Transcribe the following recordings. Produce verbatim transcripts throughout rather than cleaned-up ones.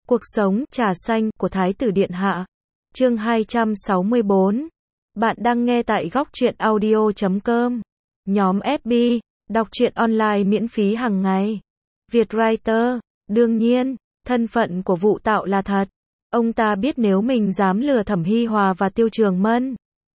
Cuộc sống, trà xanh, của Thái tử Điện Hạ. Chương hai trăm sáu mươi bốn. Bạn đang nghe tại góc truyện audio chấm com. Nhóm ép bê, đọc truyện online miễn phí hàng ngày. Vietwriter, đương nhiên, thân phận của Vụ Tạo là thật. Ông ta biết nếu mình dám lừa Thẩm Hi Hòa và Tiêu Trường Mân.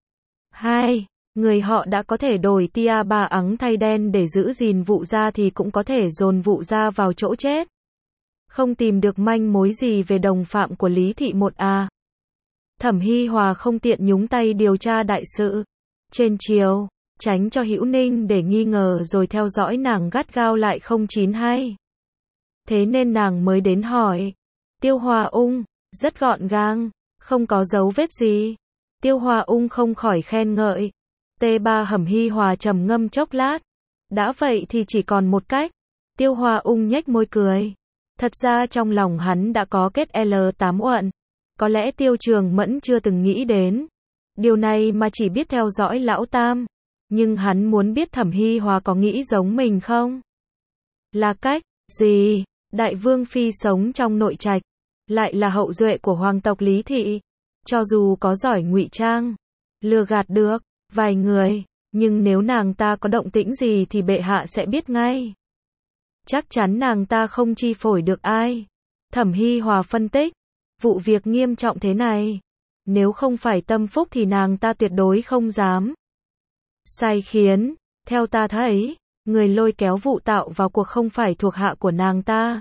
Hai, người họ đã có thể đổi tia ba ắng thay đen để giữ gìn Vụ gia thì cũng có thể dồn Vụ gia vào chỗ chết. Không tìm được manh mối gì về đồng phạm của Lý Thị một à. Thẩm Hi Hòa không tiện nhúng tay điều tra đại sự. Trên chiều, tránh cho Hữu Ninh để nghi ngờ rồi theo dõi nàng gắt gao lại không chín hay. Thế nên nàng mới đến hỏi. Tiêu Hòa Ung, rất gọn gàng, không có dấu vết gì. Tiêu Hòa Ung không khỏi khen ngợi. T ba Thẩm Hi Hòa trầm ngâm chốc lát. Đã vậy thì chỉ còn một cách. Tiêu Hòa Ung nhếch môi cười. Thật ra trong lòng hắn đã có kết L tám uẩn. Có lẽ Tiêu Trường Mẫn chưa từng nghĩ đến điều này mà chỉ biết theo dõi lão tam. Nhưng hắn muốn biết Thẩm Hi Hòa có nghĩ giống mình không? Là cách gì? Đại vương phi sống trong nội trạch, lại là hậu duệ của hoàng tộc Lý Thị. Cho dù có giỏi ngụy trang, lừa gạt được vài người, nhưng nếu nàng ta có động tĩnh gì thì bệ hạ sẽ biết ngay. Chắc chắn nàng ta không chi phối được ai. Thẩm Hi Hòa phân tích, vụ việc nghiêm trọng thế này, nếu không phải tâm phúc thì nàng ta tuyệt đối không dám sai khiến. Theo ta thấy, người lôi kéo Vụ Tạo vào cuộc không phải thuộc hạ của nàng ta.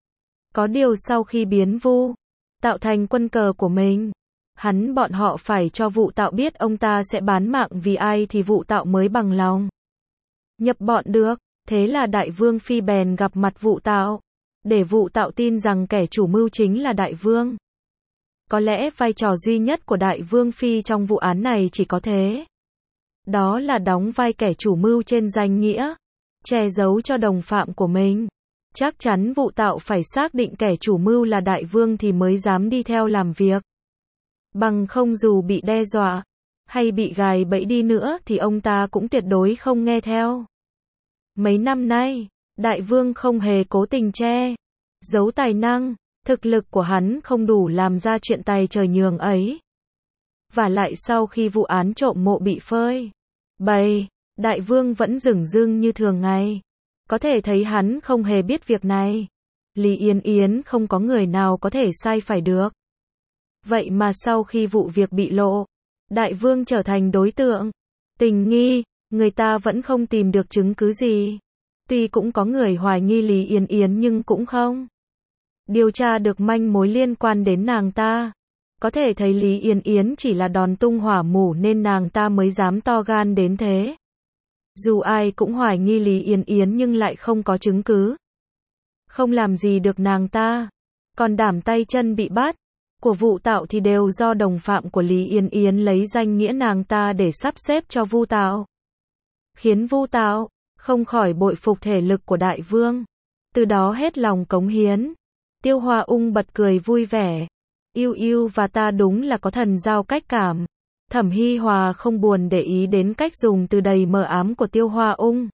Có điều sau khi biến Vu Tạo thành quân cờ của mình, hắn bọn họ phải cho Vụ Tạo biết ông ta sẽ bán mạng vì ai thì Vụ Tạo mới bằng lòng nhập bọn được. Thế là Đại Vương Phi bèn gặp mặt Vụ Tạo, để Vụ Tạo tin rằng kẻ chủ mưu chính là Đại Vương. Có lẽ vai trò duy nhất của Đại Vương Phi trong vụ án này chỉ có thế. Đó là đóng vai kẻ chủ mưu trên danh nghĩa, che giấu cho đồng phạm của mình. Chắc chắn Vụ Tạo phải xác định kẻ chủ mưu là Đại Vương thì mới dám đi theo làm việc. Bằng không dù bị đe dọa, hay bị gài bẫy đi nữa thì ông ta cũng tuyệt đối không nghe theo. Mấy năm nay, Đại Vương không hề cố tình che giấu tài năng, thực lực của hắn không đủ làm ra chuyện tài trời nhường ấy. Và lại sau khi vụ án trộm mộ bị phơi bày, Đại Vương vẫn dửng dưng như thường ngày. Có thể thấy hắn không hề biết việc này. Lý Yên Yến không có người nào có thể sai phải được. Vậy mà sau khi vụ việc bị lộ, Đại Vương trở thành đối tượng tình nghi. Người ta vẫn không tìm được chứng cứ gì. Tuy cũng có người hoài nghi Lý Yên Yến nhưng cũng không điều tra được manh mối liên quan đến nàng ta. Có thể thấy Lý Yên Yến chỉ là đòn tung hỏa mù nên nàng ta mới dám to gan đến thế. Dù ai cũng hoài nghi Lý Yên Yến nhưng lại không có chứng cứ, không làm gì được nàng ta. Còn đảm tay chân bị bắt của Vụ Tạo thì đều do đồng phạm của Lý Yên Yến lấy danh nghĩa nàng ta để sắp xếp cho Vu Tạo, khiến Vu Tạo không khỏi bội phục thể lực của Đại Vương, từ đó hết lòng cống hiến. Tiêu Hòa Ung bật cười vui vẻ. Yêu yêu và ta đúng là có thần giao cách cảm. Thẩm Hi Hòa không buồn để ý đến cách dùng từ đầy mờ ám của Tiêu Hòa Ung.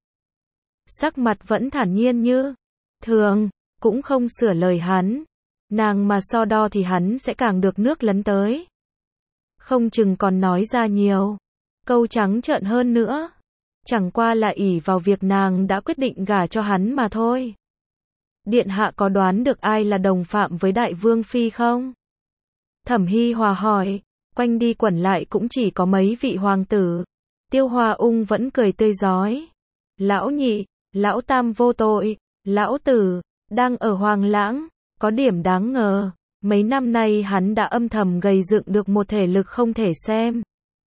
Sắc mặt vẫn thản nhiên như thường, cũng không sửa lời hắn. Nàng mà so đo thì hắn sẽ càng được nước lấn tới. Không chừng còn nói ra nhiều câu trắng trợn hơn nữa. Chẳng qua là ỷ vào việc nàng đã quyết định gả cho hắn mà thôi. Điện hạ có đoán được ai là đồng phạm với Đại Vương Phi không? Thẩm Hi Hòa hỏi. Quanh đi quẩn lại cũng chỉ có mấy vị hoàng tử. Tiêu Hòa Ung vẫn cười tươi rói. Lão nhị, lão tam vô tội, lão tử đang ở Hoàng Lãng. Có điểm đáng ngờ, mấy năm nay hắn đã âm thầm gầy dựng được một thể lực không thể xem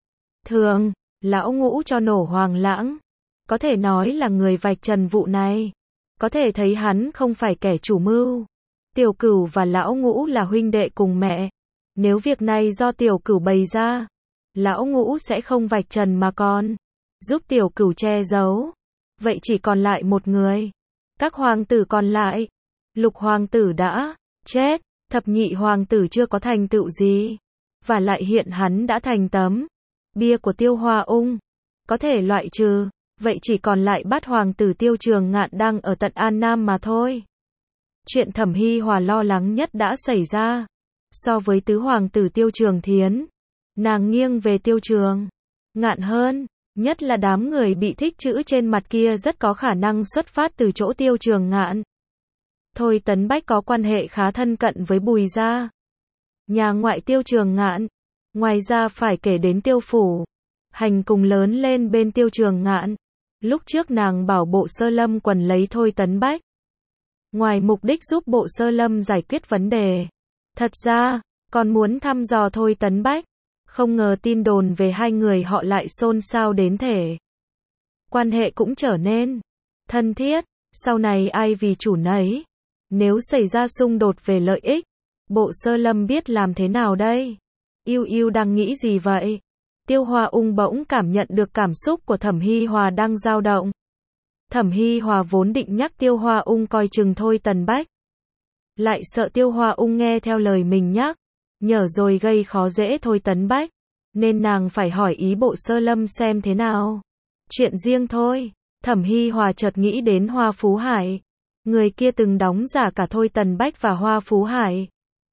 thường. Lão ngũ cho nổ Hoàng Lãng, có thể nói là người vạch trần vụ này. Có thể thấy hắn không phải kẻ chủ mưu. Tiểu Cửu và lão ngũ là huynh đệ cùng mẹ. Nếu việc này do Tiểu Cửu bày ra, lão ngũ sẽ không vạch trần mà còn giúp Tiểu Cửu che giấu. Vậy chỉ còn lại một người. Các hoàng tử còn lại, Lục hoàng tử đã chết, thập nhị hoàng tử chưa có thành tựu gì. Và lại hiện hắn đã thành tấm bia của Tiêu Hòa Ung, có thể loại trừ. Vậy chỉ còn lại bát hoàng tử Tiêu Trường Ngạn đang ở tận An Nam mà thôi. Chuyện Thẩm Hy Hòa lo lắng nhất đã xảy ra. So với tứ hoàng tử Tiêu Trường Thiến, nàng nghiêng về Tiêu Trường Ngạn hơn, nhất là đám người bị thích chữ trên mặt kia rất có khả năng xuất phát từ chỗ Tiêu Trường Ngạn. Thôi Tấn Bách có quan hệ khá thân cận với Bùi gia, nhà ngoại Tiêu Trường Ngạn. Ngoài ra phải kể đến Tiêu Phủ, hành cùng lớn lên bên Tiêu Trường Ngạn. Lúc trước nàng bảo Bộ Sơ Lâm quần lấy Thôi Tấn Bách, ngoài mục đích giúp Bộ Sơ Lâm giải quyết vấn đề, thật ra còn muốn thăm dò Thôi Tấn Bách. Không ngờ tin đồn về hai người họ lại xôn xao đến thể quan hệ cũng trở nên thân thiết. Sau này ai vì chủ nấy, nếu xảy ra xung đột về lợi ích, Bộ Sơ Lâm biết làm thế nào đây? Yêu Yêu đang nghĩ gì vậy? Tiêu Hoa Ung bỗng cảm nhận được cảm xúc của Thẩm Hy Hòa đang dao động. Thẩm Hy Hòa vốn định nhắc Tiêu Hoa Ung coi chừng Thôi Tấn Bách, lại sợ Tiêu Hoa Ung nghe theo lời mình nhắc, nhở rồi gây khó dễ Thôi Tấn Bách, nên nàng phải hỏi ý Bộ Sơ Lâm xem thế nào. Chuyện riêng thôi. Thẩm Hy Hòa chợt nghĩ đến Hoa Phú Hải, người kia từng đóng giả cả Thôi Tấn Bách và Hoa Phú Hải.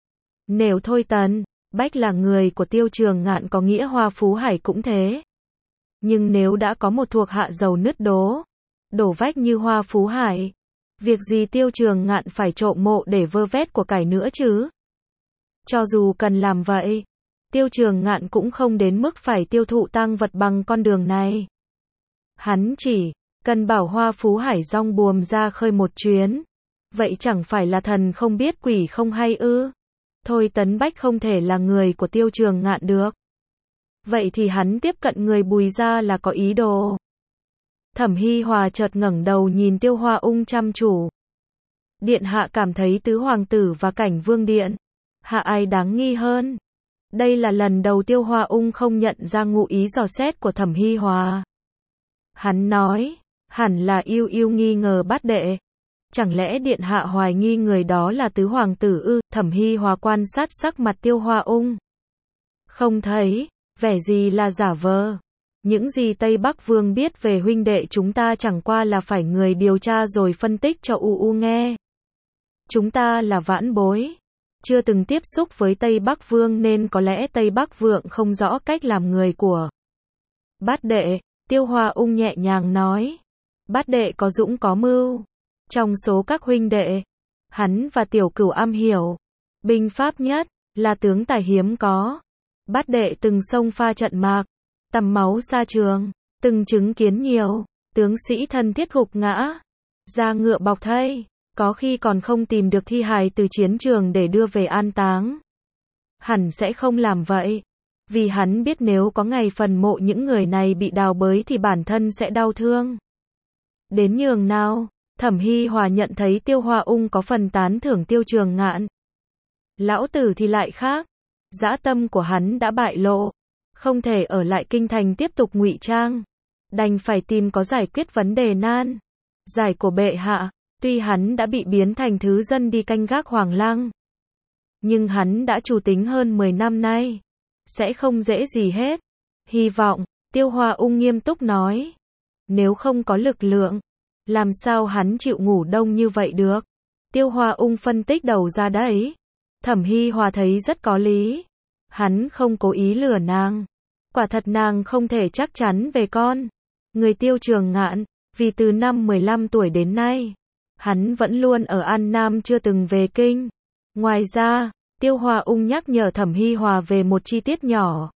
Nếu Thôi Tấn Bách là người của Tiêu Trường Ngạn có nghĩa Hoa Phú Hải cũng thế. Nhưng nếu đã có một thuộc hạ giàu nứt đố, đổ vách như Hoa Phú Hải, việc gì Tiêu Trường Ngạn phải trộm mộ để vơ vét của cải nữa chứ? Cho dù cần làm vậy, Tiêu Trường Ngạn cũng không đến mức phải tiêu thụ tang vật bằng con đường này. Hắn chỉ cần bảo Hoa Phú Hải rong buồm ra khơi một chuyến, vậy chẳng phải là thần không biết quỷ không hay ư? Thôi Tấn Bách không thể là người của Tiêu Trường Ngạn được. Vậy thì hắn tiếp cận người Bùi gia là có ý đồ. Thẩm Hy Hòa chợt ngẩng đầu nhìn Tiêu Hoa Ung chăm chú. Điện hạ cảm thấy tứ hoàng tử và Cảnh Vương điện hạ ai đáng nghi hơn? Đây là lần đầu Tiêu Hoa Ung không nhận ra ngụ ý dò xét của Thẩm Hy Hòa. Hắn nói, hẳn là Yêu Yêu nghi ngờ Bát đệ. Chẳng lẽ điện hạ hoài nghi người đó là tứ hoàng tử ư? Thẩm Hy Hòa quan sát sắc mặt Tiêu Hoa Ung. Không thấy vẻ gì là giả vờ. Những gì Tây Bắc Vương biết về huynh đệ chúng ta chẳng qua là phải người điều tra rồi phân tích cho U U nghe. Chúng ta là vãn bối, chưa từng tiếp xúc với Tây Bắc Vương nên có lẽ Tây Bắc Vương không rõ cách làm người của Bát đệ. Tiêu Hoa Ung nhẹ nhàng nói, Bát đệ có dũng có mưu. Trong số các huynh đệ, hắn và Tiểu Cửu am hiểu binh pháp nhất, là tướng tài hiếm có. Bát đệ từng xông pha trận mạc, tầm máu xa trường, từng chứng kiến nhiều tướng sĩ thân thiết gục ngã, ra ngựa bọc thây, có khi còn không tìm được thi hài từ chiến trường để đưa về an táng. Hẳn sẽ không làm vậy, vì hắn biết nếu có ngày phần mộ những người này bị đào bới thì bản thân sẽ đau thương đến nhường nào. Thẩm Hy Hòa nhận thấy Tiêu Hoa Ung có phần tán thưởng Tiêu Trường Ngạn. Lão tử thì lại khác, dã tâm của hắn đã bại lộ, không thể ở lại kinh thành tiếp tục ngụy trang, đành phải tìm có giải quyết vấn đề nan giải của bệ hạ. Tuy hắn đã bị biến thành thứ dân đi canh gác Hoàng Lăng, nhưng hắn đã chủ tính hơn mười năm nay, sẽ không dễ gì hết. Hy vọng, Tiêu Hoa Ung nghiêm túc nói, nếu không có lực lượng, làm sao hắn chịu ngủ đông như vậy được? Tiêu Hoa Ung phân tích đầu ra đấy. Thẩm Hy Hòa thấy rất có lý. Hắn không cố ý lừa nàng. Quả thật nàng không thể chắc chắn về con người Tiêu Trường Ngạn, vì từ năm mười lăm tuổi đến nay, hắn vẫn luôn ở An Nam chưa từng về kinh. Ngoài ra, Tiêu Hoa Ung nhắc nhở Thẩm Hy Hòa về một chi tiết nhỏ.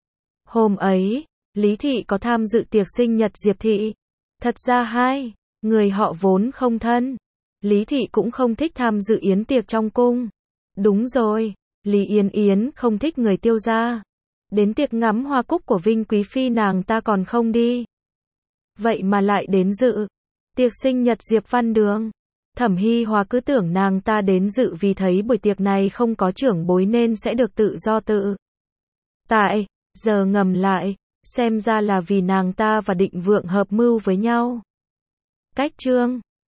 Hôm ấy, Lý Thị có tham dự tiệc sinh nhật Diệp Thị. Thật ra hai người họ vốn không thân. Lý Thị cũng không thích tham dự yến tiệc trong cung. Đúng rồi, Lý Yên Yến không thích người Tiêu gia. Đến tiệc ngắm hoa cúc của Vinh Quý Phi nàng ta còn không đi. Vậy mà lại đến dự tiệc sinh nhật Diệp Văn Đường. Thẩm Hy Hòa cứ tưởng nàng ta đến dự vì thấy buổi tiệc này không có trưởng bối nên sẽ được tự do tự tại. Giờ ngầm lại, xem ra là vì nàng ta và Định Vượng hợp mưu với nhau. Cách chương